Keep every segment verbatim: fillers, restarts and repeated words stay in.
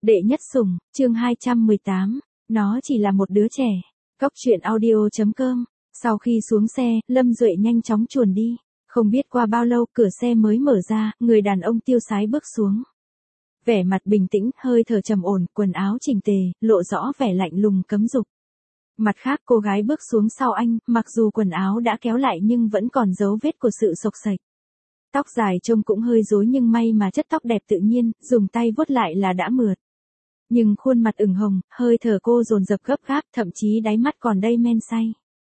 Đệ nhất sủng, chương hai trăm mười tám, nó chỉ là một đứa trẻ. Cóc truyện audio chấm com. Sau khi xuống xe, Lâm Duệ nhanh chóng chuồn đi. Không biết qua bao lâu, cửa xe mới mở ra, người đàn ông tiêu sái bước xuống. Vẻ mặt bình tĩnh, hơi thở trầm ổn, quần áo chỉnh tề, lộ rõ vẻ lạnh lùng cấm dục. Mặt khác, cô gái bước xuống sau anh, mặc dù quần áo đã kéo lại nhưng vẫn còn dấu vết của sự xộc xệch. Tóc dài trông cũng hơi rối nhưng may mà chất tóc đẹp tự nhiên, dùng tay vuốt lại là đã mượt. Nhưng khuôn mặt ửng hồng, hơi thở cô dồn dập gấp gáp, thậm chí đáy mắt còn đầy men say.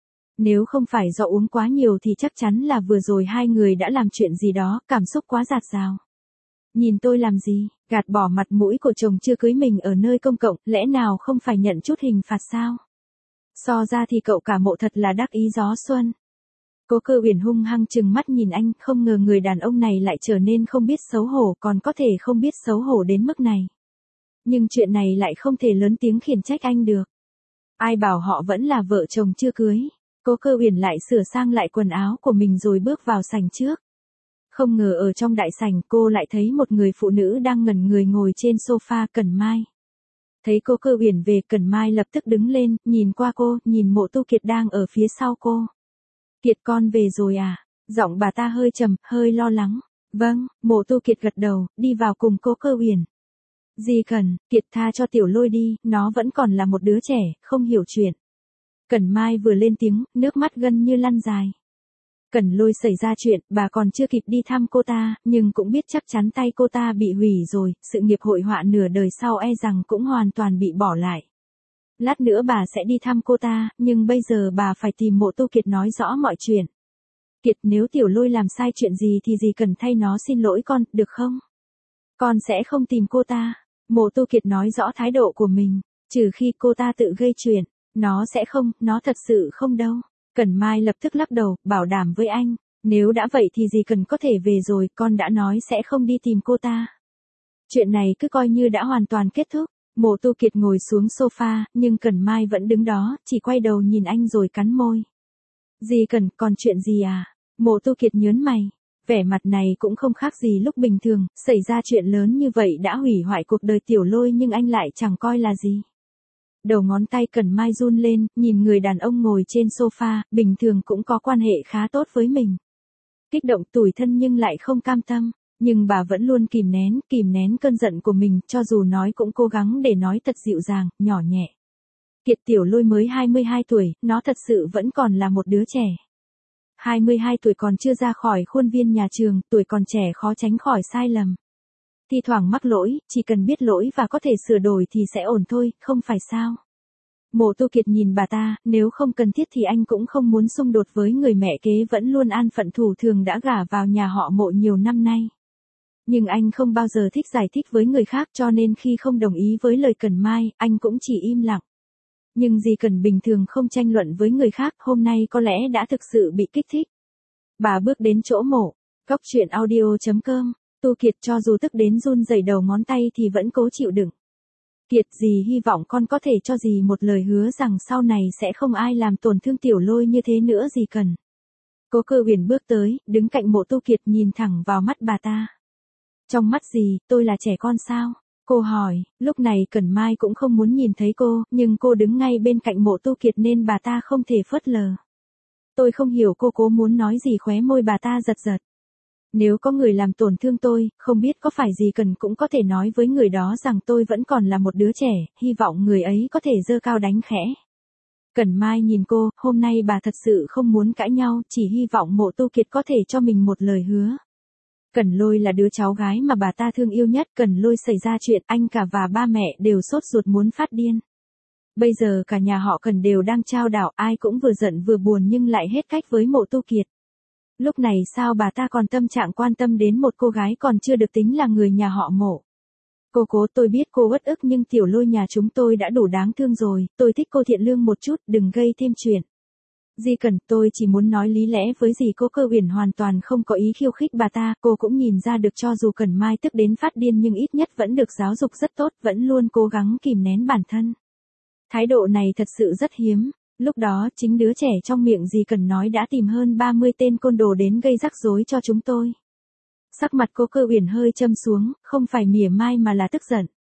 Nếu không phải do uống quá nhiều thì chắc chắn là vừa rồi hai người đã làm chuyện gì đó, cảm xúc quá dạt dào. Nhìn tôi làm gì, gạt bỏ mặt mũi của chồng chưa cưới mình ở nơi công cộng, lẽ nào không phải nhận chút hình phạt sao? So ra thì cậu cả mộ thật là đắc ý gió xuân. Cố Cơ Uyển hung hăng trừng mắt nhìn anh, không ngờ người đàn ông này lại trở nên không biết xấu hổ, còn có thể không biết xấu hổ đến mức này. Nhưng chuyện này lại không thể lớn tiếng khiển trách anh được. Ai bảo họ vẫn là vợ chồng chưa cưới. Cố Cơ Uyển lại sửa sang lại quần áo của mình rồi bước vào sảnh trước. Không ngờ ở trong đại sảnh cô lại thấy một người phụ nữ đang ngẩn người ngồi trên sofa. Cẩn Mai. Thấy Cố Cơ Uyển về, Cẩn Mai lập tức đứng lên, nhìn qua cô, nhìn Mộ Tu Kiệt đang ở phía sau cô. Kiệt con về rồi à? Giọng bà ta hơi trầm, hơi lo lắng. Vâng, Mộ Tu Kiệt gật đầu, đi vào cùng Cố Cơ Uyển. Dì Cẩn, Kiệt tha cho Tiểu Lôi đi, nó vẫn còn là một đứa trẻ, không hiểu chuyện. Cẩn Mai vừa lên tiếng, nước mắt gần như lăn dài. Cẩn Lôi xảy ra chuyện, bà còn chưa kịp đi thăm cô ta, nhưng cũng biết chắc chắn tay cô ta bị hủy rồi, sự nghiệp hội họa nửa đời sau e rằng cũng hoàn toàn bị bỏ lại. Lát nữa bà sẽ đi thăm cô ta, nhưng bây giờ bà phải tìm Mộ Tu Kiệt nói rõ mọi chuyện. Kiệt, nếu Tiểu Lôi làm sai chuyện gì thì dì cần thay nó xin lỗi con, được không? Con sẽ không tìm cô ta. Mộ Tu Kiệt nói rõ thái độ của mình, trừ khi cô ta tự gây chuyện, nó sẽ không, nó thật sự không đâu. Cẩn Mai lập tức lắc đầu, bảo đảm với anh, nếu đã vậy thì dì cần có thể về rồi, con đã nói sẽ không đi tìm cô ta. Chuyện này cứ coi như đã hoàn toàn kết thúc. Mộ Tu Kiệt ngồi xuống sofa, nhưng Cẩn Mai vẫn đứng đó, chỉ quay đầu nhìn anh rồi cắn môi. Dì Cẩn, còn chuyện gì à? Mộ Tu Kiệt nhớn mày. Vẻ mặt này cũng không khác gì lúc bình thường, xảy ra chuyện lớn như vậy đã hủy hoại cuộc đời Tiểu Lôi nhưng anh lại chẳng coi là gì. Đầu ngón tay Cẩn Mai run lên, nhìn người đàn ông ngồi trên sofa, bình thường cũng có quan hệ khá tốt với mình. Kích động tủi thân nhưng lại không cam tâm, nhưng bà vẫn luôn kìm nén, kìm nén cơn giận của mình, cho dù nói cũng cố gắng để nói thật dịu dàng, nhỏ nhẹ. Kiệt, Tiểu Lôi mới hai mươi hai tuổi, nó thật sự vẫn còn là một đứa trẻ. hai mươi hai tuổi còn chưa ra khỏi khuôn viên nhà trường, tuổi còn trẻ khó tránh khỏi sai lầm. Thi thoảng mắc lỗi, chỉ cần biết lỗi và có thể sửa đổi thì sẽ ổn thôi, không phải sao? Mộ Tu Kiệt nhìn bà ta, nếu không cần thiết thì anh cũng không muốn xung đột với người mẹ kế vẫn luôn an phận thủ thường đã gả vào nhà họ Mộ nhiều năm nay. Nhưng anh không bao giờ thích giải thích với người khác, cho nên khi không đồng ý với lời Cẩn Mai, anh cũng chỉ im lặng. Nhưng dì Cẩn bình thường không tranh luận với người khác, hôm nay có lẽ đã thực sự bị kích thích. Bà bước đến chỗ Mộ. Cóc truyện audio chấm com. Tu Kiệt cho dù tức đến run rẩy đầu ngón tay thì vẫn cố chịu đựng. Kiệt, dì hy vọng con có thể cho dì một lời hứa rằng sau này sẽ không ai làm tổn thương Tiểu Lôi như thế nữa dì Cần. Cố Cơ Uyển bước tới, đứng cạnh Mộ Tu Kiệt nhìn thẳng vào mắt bà ta. Trong mắt dì, tôi là trẻ con sao? Cô hỏi, lúc này Cẩn Mai cũng không muốn nhìn thấy cô, nhưng cô đứng ngay bên cạnh Mộ Tu Kiệt nên bà ta không thể phớt lờ. Tôi không hiểu cô cố muốn nói gì, khóe môi bà ta giật giật. Nếu có người làm tổn thương tôi, không biết có phải dì Cần cũng có thể nói với người đó rằng tôi vẫn còn là một đứa trẻ, hy vọng người ấy có thể giơ cao đánh khẽ. Cẩn Mai nhìn cô, hôm nay bà thật sự không muốn cãi nhau, chỉ hy vọng Mộ Tu Kiệt có thể cho mình một lời hứa. Cẩn Lôi là đứa cháu gái mà bà ta thương yêu nhất, Cẩn Lôi xảy ra chuyện, anh cả và ba mẹ đều sốt ruột muốn phát điên. Bây giờ cả nhà họ Cẩn đều đang chao đảo, ai cũng vừa giận vừa buồn nhưng lại hết cách với Mộ Tu Kiệt. Lúc này sao bà ta còn tâm trạng quan tâm đến một cô gái còn chưa được tính là người nhà họ Mộ. Cô cố, tôi biết cô uất ức nhưng Tiểu Lôi nhà chúng tôi đã đủ đáng thương rồi, tôi thích cô thiện lương một chút, đừng gây thêm chuyện. Dì Cẩn, tôi chỉ muốn nói lý lẽ với dì. Cố Cơ Uyển hoàn toàn không có ý khiêu khích bà ta, cô cũng nhìn ra được cho dù Cẩn Mai tức đến phát điên nhưng ít nhất vẫn được giáo dục rất tốt, vẫn luôn cố gắng kìm nén bản thân. Thái độ này thật sự rất hiếm. Lúc đó, chính đứa trẻ trong miệng dì Cần nói đã tìm hơn ba mươi tên côn đồ đến gây rắc rối cho chúng tôi. Sắc mặt Cố Cơ Uyển hơi châm xuống, không phải mỉa mai mà là tức giận.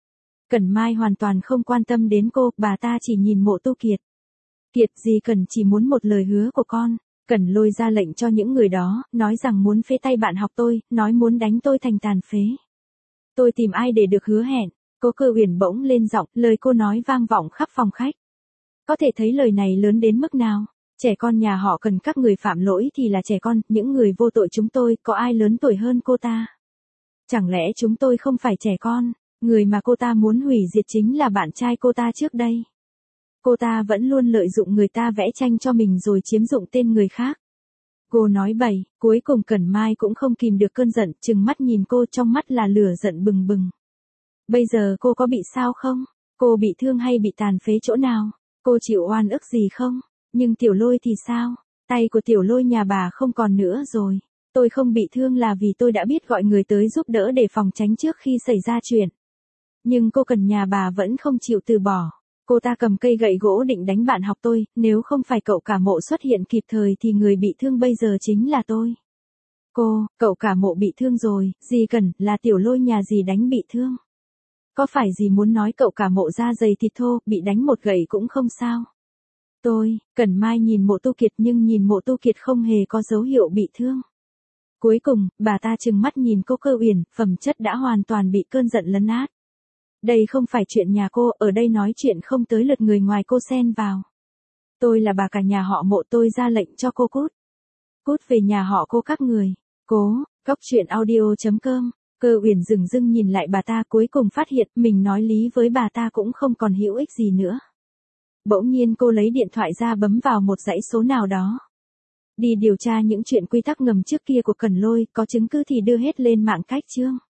Cẩn Mai hoàn toàn không quan tâm đến cô, bà ta chỉ nhìn Mộ Tu Kiệt. Kiệt, dì Cẩn chỉ muốn một lời hứa của con. Cẩn Lôi ra lệnh cho những người đó, nói rằng muốn phế tay bạn học tôi, nói muốn đánh tôi thành tàn phế. Tôi tìm ai để được hứa hẹn? Cố Cơ Uyển bỗng lên giọng, lời cô nói vang vọng khắp phòng khách. Có thể thấy lời này lớn đến mức nào. Trẻ con nhà họ cần các người phạm lỗi thì là trẻ con, những người vô tội chúng tôi, có ai lớn tuổi hơn cô ta? Chẳng lẽ chúng tôi không phải trẻ con, người mà cô ta muốn hủy diệt chính là bạn trai cô ta trước đây. Cô ta vẫn luôn lợi dụng người ta vẽ tranh cho mình rồi chiếm dụng tên người khác. Cô nói bậy, cuối cùng Cẩn Mai cũng không kìm được cơn giận, trừng mắt nhìn cô, trong mắt là lửa giận bừng bừng. Bây giờ cô có bị sao không? Cô bị thương hay bị tàn phế chỗ nào? Cô chịu oan ức gì không? Nhưng Tiểu Lôi thì sao? Tay của Tiểu Lôi nhà bà không còn nữa rồi. Tôi không bị thương là vì tôi đã biết gọi người tới giúp đỡ để phòng tránh trước khi xảy ra chuyện. Nhưng cô Cần nhà bà vẫn không chịu từ bỏ. Cô ta cầm cây gậy gỗ định đánh bạn học tôi, nếu không phải cậu cả Mộ xuất hiện kịp thời thì người bị thương bây giờ chính là tôi. Cô, cậu cả Mộ bị thương rồi, dì Cần, là Tiểu Lôi nhà dì đánh bị thương. Có phải dì muốn nói cậu cả Mộ da dày thịt thô, bị đánh một gậy cũng không sao? Tôi, Cẩn Mai nhìn Mộ Tu Kiệt nhưng nhìn Mộ Tu Kiệt không hề có dấu hiệu bị thương. Cuối cùng, bà ta trừng mắt nhìn Cố Cơ Uyển, phẩm chất đã hoàn toàn bị cơn giận lấn át. Đây không phải chuyện nhà cô, ở đây nói chuyện không tới lượt người ngoài cô xen vào. Tôi là bà cả nhà họ Mộ, tôi ra lệnh cho cô cút. Cút về nhà họ cô các người. Cố, Cóc Truyện Audio chấm com. Cơ Uyển dửng dưng nhìn lại bà ta, cuối cùng phát hiện mình nói lý với bà ta cũng không còn hữu ích gì nữa. Bỗng nhiên cô lấy điện thoại ra bấm vào một dãy số nào đó. Đi điều tra những chuyện quy tắc ngầm trước kia của Cẩn Lôi, có chứng cứ thì đưa hết lên mạng cách chương.